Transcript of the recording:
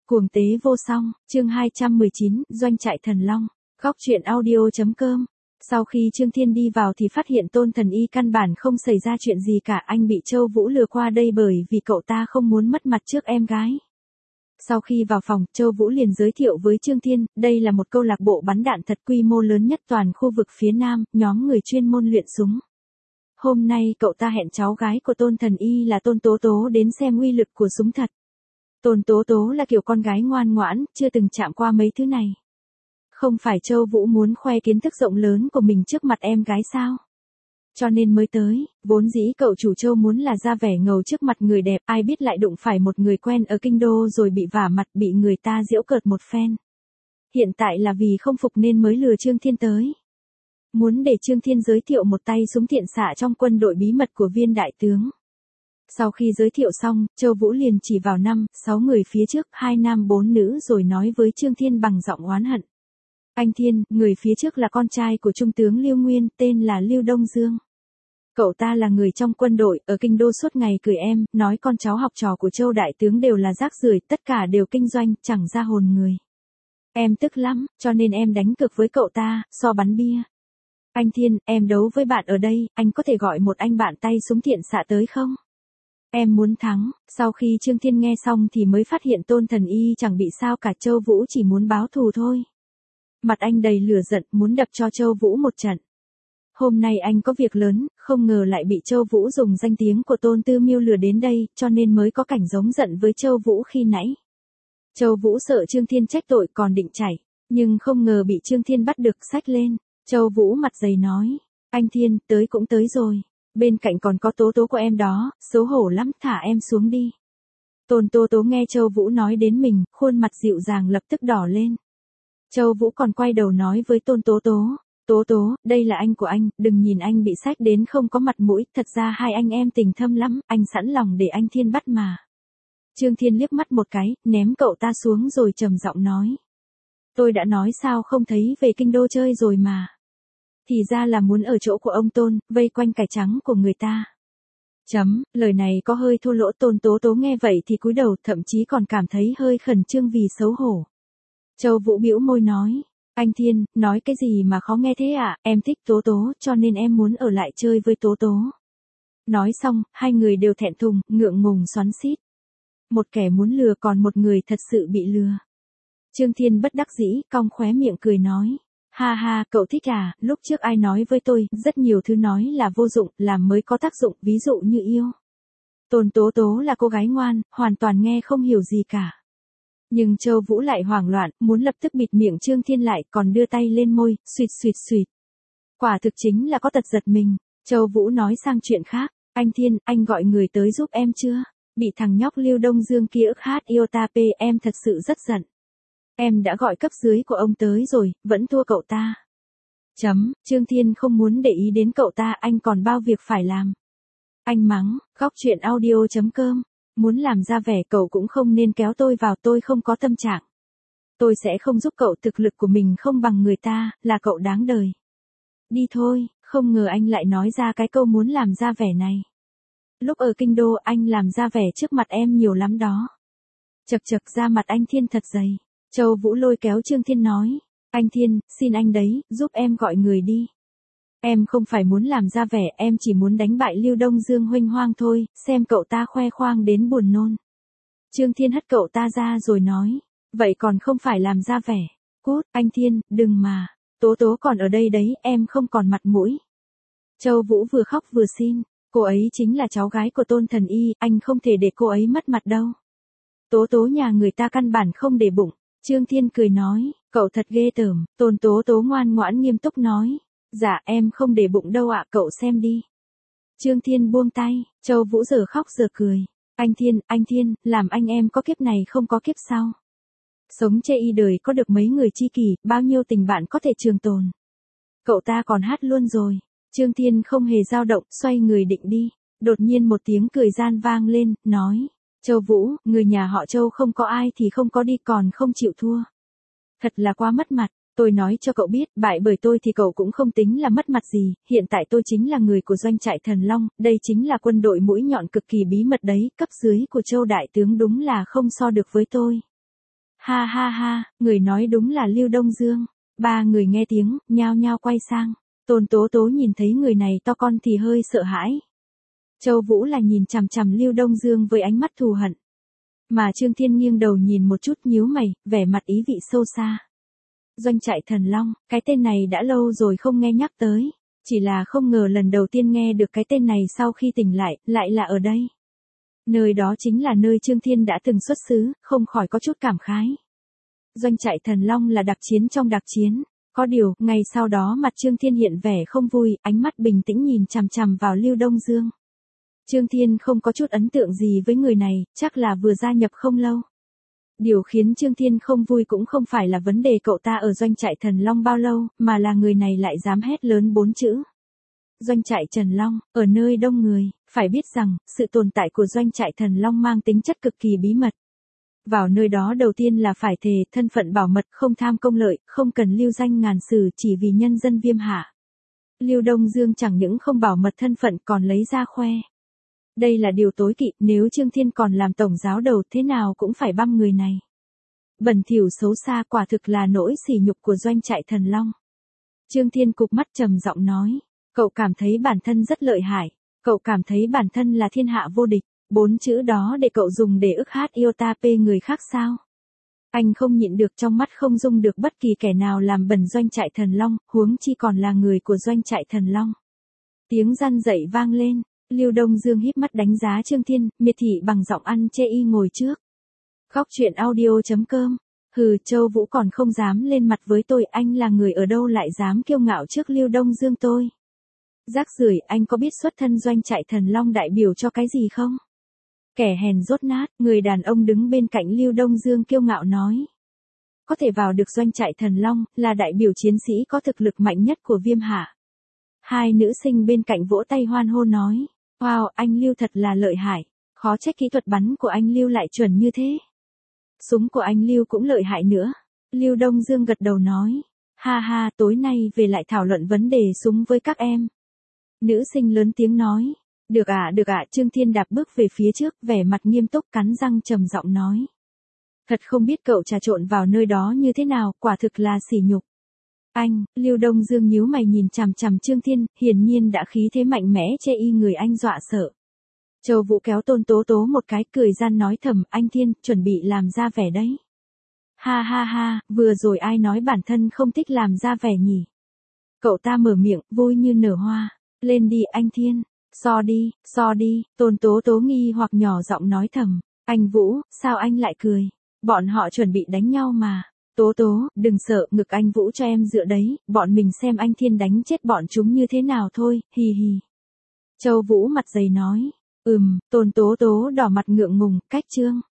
Cuồng tế vô song, chương 219, doanh trại thần long, góc truyện audio.com. Sau khi Trương Thiên đi vào thì phát hiện Tôn Thần Y căn bản không xảy ra chuyện gì cả, anh bị Châu Vũ lừa qua đây bởi vì cậu ta không muốn mất mặt trước em gái. Sau khi vào phòng, Châu Vũ liền giới thiệu với Trương Thiên, đây là một câu lạc bộ bắn đạn thật quy mô lớn nhất toàn khu vực phía Nam, nhóm người chuyên môn luyện súng. Hôm nay cậu ta hẹn cháu gái của Tôn Thần Y là Tôn Tố Tố đến xem uy lực của súng thật. Tôn Tố Tố là kiểu con gái ngoan ngoãn, chưa từng chạm qua mấy thứ này. Không phải Châu Vũ muốn khoe kiến thức rộng lớn của mình trước mặt em gái sao? Cho nên mới tới, vốn dĩ cậu chủ Châu muốn là ra vẻ ngầu trước mặt người đẹp, ai biết lại đụng phải một người quen ở kinh đô rồi bị vả mặt, bị người ta giễu cợt một phen. Hiện tại là vì không phục nên mới lừa Trương Thiên tới. Muốn để Trương Thiên giới thiệu một tay súng thiện xạ trong quân đội bí mật của Viên đại tướng. Sau khi giới thiệu xong, Châu Vũ liền chỉ vào 5-6 người phía trước, 2 nam 4 nữ rồi nói với Trương Thiên bằng giọng oán hận. Anh Thiên, người phía trước là con trai của Trung tướng Lưu Nguyên, tên là Lưu Đông Dương. Cậu ta là người trong quân đội, ở kinh đô suốt ngày cười em, nói con cháu học trò của Châu đại tướng đều là rác rưởi, tất cả đều kinh doanh, chẳng ra hồn người. Em tức lắm, cho nên em đánh cược với cậu ta, so bắn bia. Anh Thiên, em đấu với bạn ở đây, anh có thể gọi một anh bạn tay súng thiện xạ tới không? Em muốn thắng. Sau khi Trương Thiên nghe xong thì mới phát hiện Tôn Thần Y chẳng bị sao cả, Châu Vũ chỉ muốn báo thù thôi. Mặt anh đầy lửa giận, muốn đập cho Châu Vũ một trận. Hôm nay anh có việc lớn, không ngờ lại bị Châu Vũ dùng danh tiếng của Tôn Tư Miêu lừa đến đây, cho nên mới có cảnh giống giận với Châu Vũ khi nãy. Châu Vũ sợ Trương Thiên trách tội còn định chảy, nhưng không ngờ bị Trương Thiên bắt được xách lên. Châu Vũ mặt dày nói, anh Thiên, tới cũng tới rồi. Bên cạnh còn có Tố Tố của em đó, xấu hổ lắm, thả em xuống đi. Tôn Tố Tố nghe Châu Vũ nói đến mình, khuôn mặt dịu dàng lập tức đỏ lên. Châu Vũ còn quay đầu nói với Tôn Tố Tố, Tố Tố, đây là anh của anh, đừng nhìn anh bị xách đến không có mặt mũi, thật ra hai anh em tình thâm lắm, anh sẵn lòng để anh Thiên bắt mà. Trương Thiên liếc mắt một cái, ném cậu ta xuống rồi trầm giọng nói. Tôi đã nói sao không thấy về kinh đô chơi rồi mà. Thì ra là muốn ở chỗ của ông Tôn, vây quanh cải trắng của người ta. Lời này có hơi thô lỗ. Tôn Tố Tố nghe vậy thì cúi đầu, thậm chí còn cảm thấy hơi khẩn trương vì xấu hổ. Châu Vũ bĩu môi nói, anh Thiên, nói cái gì mà khó nghe thế ạ, em thích Tố Tố, cho nên em muốn ở lại chơi với Tố Tố. Nói xong, hai người đều thẹn thùng, ngượng ngùng xoắn xít. Một kẻ muốn lừa còn một người thật sự bị lừa. Trương Thiên bất đắc dĩ, cong khóe miệng cười nói. Ha ha, cậu thích à, lúc trước ai nói với tôi, rất nhiều thứ nói là vô dụng, làm mới có tác dụng, ví dụ như yêu. Tôn Tố Tố là cô gái ngoan, hoàn toàn nghe không hiểu gì cả. Nhưng Châu Vũ lại hoảng loạn, muốn lập tức bịt miệng Trương Thiên lại, còn đưa tay lên môi, suýt suýt suýt. Quả thực chính là có tật giật mình. Châu Vũ nói sang chuyện khác, anh Thiên, anh gọi người tới giúp em chưa? Bị thằng nhóc Lưu Đông Dương kia ức hát iota p, em thật sự rất giận. Em đã gọi cấp dưới của ông tới rồi, vẫn thua cậu ta. Trương Thiên không muốn để ý đến cậu ta, anh còn bao việc phải làm. Anh mắng, góc truyện audio.com. Muốn làm ra vẻ cậu cũng không nên kéo tôi vào, tôi không có tâm trạng. Tôi sẽ không giúp cậu, thực lực của mình không bằng người ta, là cậu đáng đời. Đi thôi, không ngờ anh lại nói ra cái câu muốn làm ra vẻ này. Lúc ở kinh đô anh làm ra vẻ trước mặt em nhiều lắm đó. Chật ra mặt anh Thiên thật dày. Châu Vũ lôi kéo Trương Thiên nói, anh Thiên, xin anh đấy, giúp em gọi người đi. Em không phải muốn làm ra vẻ, em chỉ muốn đánh bại Lưu Đông Dương huênh hoang thôi, xem cậu ta khoe khoang đến buồn nôn. Trương Thiên hất cậu ta ra rồi nói, vậy còn không phải làm ra vẻ. Cút, anh Thiên, đừng mà, Tố Tố còn ở đây đấy, em không còn mặt mũi. Châu Vũ vừa khóc vừa xin, cô ấy chính là cháu gái của Tôn Thần Y, anh không thể để cô ấy mất mặt đâu. Tố Tố nhà người ta căn bản không để bụng. Trương Thiên cười nói, cậu thật ghê tởm. Tôn Tố Tố ngoan ngoãn nghiêm túc nói, dạ em không để bụng đâu ạ, cậu xem đi. Trương Thiên buông tay, Châu Vũ giờ khóc giờ cười. Anh Thiên, làm anh em có kiếp này không có kiếp sau. Sống chê y đời có được mấy người tri kỷ, bao nhiêu tình bạn có thể trường tồn. Cậu ta còn hát luôn rồi. Trương Thiên không hề dao động, xoay người định đi. Đột nhiên một tiếng cười gian vang lên, nói. Châu Vũ, người nhà họ Châu không có ai thì không có đi, còn không chịu thua. Thật là quá mất mặt, tôi nói cho cậu biết, bại bởi tôi thì cậu cũng không tính là mất mặt gì, hiện tại tôi chính là người của doanh trại Thần Long, đây chính là quân đội mũi nhọn cực kỳ bí mật đấy, cấp dưới của Châu đại tướng đúng là không so được với tôi. Ha ha ha, người nói đúng là Lưu Đông Dương. Ba người nghe tiếng, nhao nhao quay sang. Tôn Tố Tố nhìn thấy người này to con thì hơi sợ hãi. Châu Vũ là nhìn chằm chằm Lưu Đông Dương với ánh mắt thù hận. Mà Trương Thiên nghiêng đầu nhìn một chút nhíu mày, vẻ mặt ý vị sâu xa. Doanh trại Thần Long, cái tên này đã lâu rồi không nghe nhắc tới. Chỉ là không ngờ lần đầu tiên nghe được cái tên này sau khi tỉnh lại là ở đây. Nơi đó chính là nơi Trương Thiên đã từng xuất xứ, không khỏi có chút cảm khái. Doanh trại Thần Long là đặc chiến trong đặc chiến. Có điều, ngày sau đó mặt Trương Thiên hiện vẻ không vui, ánh mắt bình tĩnh nhìn chằm chằm vào Lưu Đông Dương. Trương Thiên không có chút ấn tượng gì với người này, chắc là vừa gia nhập không lâu. Điều khiến Trương Thiên không vui cũng không phải là vấn đề cậu ta ở doanh trại Thần Long bao lâu, mà là người này lại dám hét lớn 4 chữ. Doanh trại Thần Long, ở nơi đông người, phải biết rằng, sự tồn tại của doanh trại Thần Long mang tính chất cực kỳ bí mật. Vào nơi đó đầu tiên là phải thề, thân phận bảo mật, không tham công lợi, không cần lưu danh ngàn sử chỉ vì nhân dân Viêm Hạ. Lưu Đông Dương chẳng những không bảo mật thân phận còn lấy ra khoe. Đây là điều tối kỵ, nếu Trương Thiên còn làm tổng giáo đầu thế nào cũng phải băm người này. Bẩn thỉu xấu xa quả thực là nỗi sỉ nhục của doanh trại Thần Long. Trương Thiên cụp mắt trầm giọng nói, cậu cảm thấy bản thân rất lợi hại, cậu cảm thấy bản thân là thiên hạ vô địch, 4 chữ đó để cậu dùng để ức hát iota p người khác sao? Anh không nhịn được, trong mắt không dung được bất kỳ kẻ nào làm bẩn doanh trại Thần Long, huống chi còn là người của doanh trại Thần Long. Tiếng răn dậy vang lên. Lưu Đông Dương híp mắt đánh giá Trương Thiên, miệt thị bằng giọng ăn chê y ngồi trước. Góc truyện audio.com. Hừ, Châu Vũ còn không dám lên mặt với tôi, anh là người ở đâu lại dám kiêu ngạo trước Lưu Đông Dương tôi. Rác rưởi, anh có biết xuất thân doanh trại Thần Long đại biểu cho cái gì không? Kẻ hèn rốt nát, người đàn ông đứng bên cạnh Lưu Đông Dương kiêu ngạo nói. Có thể vào được doanh trại Thần Long, là đại biểu chiến sĩ có thực lực mạnh nhất của Viêm Hạ. Hai nữ sinh bên cạnh vỗ tay hoan hô nói. Wow, anh Lưu thật là lợi hại, khó trách kỹ thuật bắn của anh Lưu lại chuẩn như thế. Súng của anh Lưu cũng lợi hại nữa. Lưu Đông Dương gật đầu nói, ha ha, tối nay về lại thảo luận vấn đề súng với các em. Nữ sinh lớn tiếng nói, được ạ, Trương Thiên đạp bước về phía trước, vẻ mặt nghiêm túc cắn răng trầm giọng nói. Thật không biết cậu trà trộn vào nơi đó như thế nào, quả thực là sỉ nhục. Anh, Lưu Đông Dương nhíu mày nhìn chằm chằm Trương Thiên, hiển nhiên đã khí thế mạnh mẽ chê y người anh dọa sợ. Châu Vũ kéo Tôn Tố Tố một cái cười gian nói thầm, anh Thiên, chuẩn bị làm ra vẻ đấy. Ha ha ha, vừa rồi ai nói bản thân không thích làm ra vẻ nhỉ? Cậu ta mở miệng, vui như nở hoa. Lên đi anh Thiên, so đi, Tôn Tố Tố nghi hoặc nhỏ giọng nói thầm. Anh Vũ, sao anh lại cười? Bọn họ chuẩn bị đánh nhau mà. Tố Tố, đừng sợ, ngực anh Vũ cho em dựa đấy, bọn mình xem anh Thiên đánh chết bọn chúng như thế nào thôi, hì hì. Châu Vũ mặt dày nói, Tôn Tố Tố đỏ mặt ngượng ngùng, cách chương.